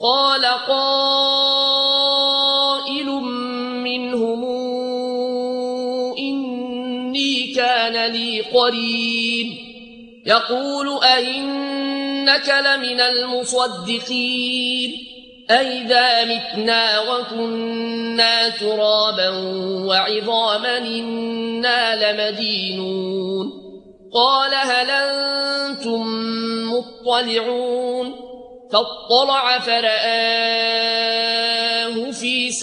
قال قائل منهم إني كان لي قرين يقول أئنك لمن المصدقين أئذا متنا وكنا ترابا وعظاما إنا لمدينون قال هل أنتم مطلعون فاطلع فرآه في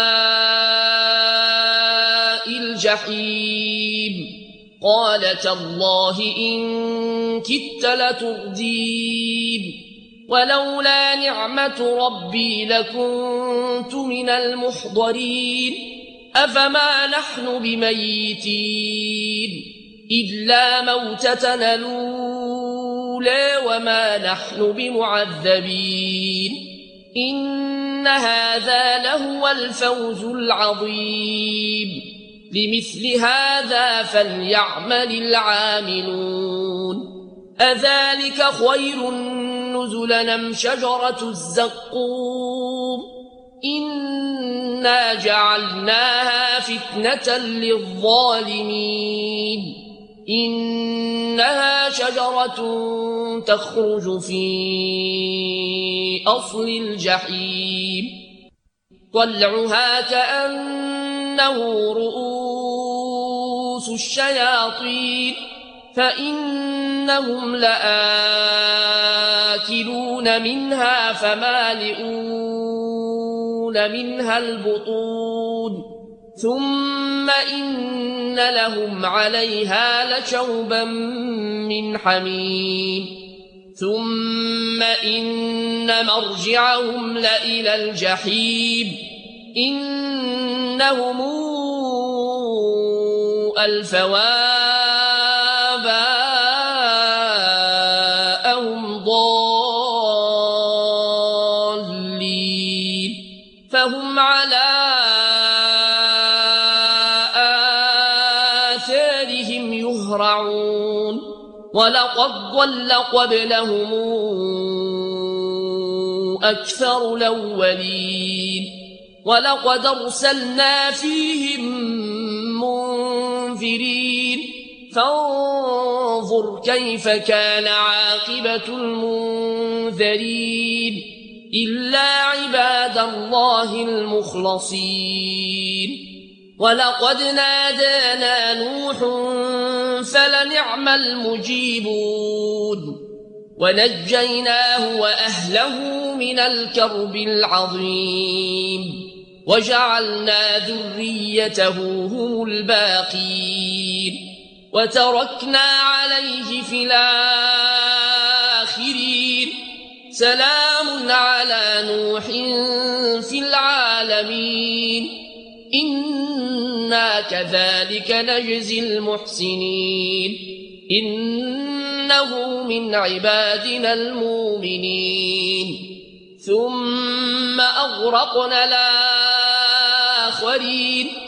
سواء الجحيم قال تالله إن كدت لتردين ولولا نعمة ربي لكنت من المحضرين أفما نحن بميتين إلا موتتنا الأولى وما نحن بمعذبين إن هذا لهو الفوز العظيم لمثل هذا فليعمل العاملون أذلك خير نزلا أم شجرة الزقوم إنا جعلناها فتنة للظالمين إنها شجرة تخرج في أصل الجحيم طلعها كأنه رؤوس الشياطين فإنهم لآكلون منها فمالئون منها البطون ثم إن لهم عليها لشوبا من حميم ثم إن مرجعهم لإلى الجحيم إنهم ألفوا آباءهم ضالين فهم على آثارهم يهرعون ولقد ضل قبلهم أكثر الأولين ولقد أرسلنا فيهم منذرين فانظر كيف كان عاقبة المنذرين إلا عباد الله المخلصين ولقد نادانا نوح فلنعم المجيبون ونجيناه وأهله من الكرب العظيم وجعلنا ذريته هم الباقين وتركنا عليه في الآخرين سلام على نوح في العالمين إنا كذلك نجزي المحسنين إنه من عبادنا المؤمنين ثم أغرقنا الآخرين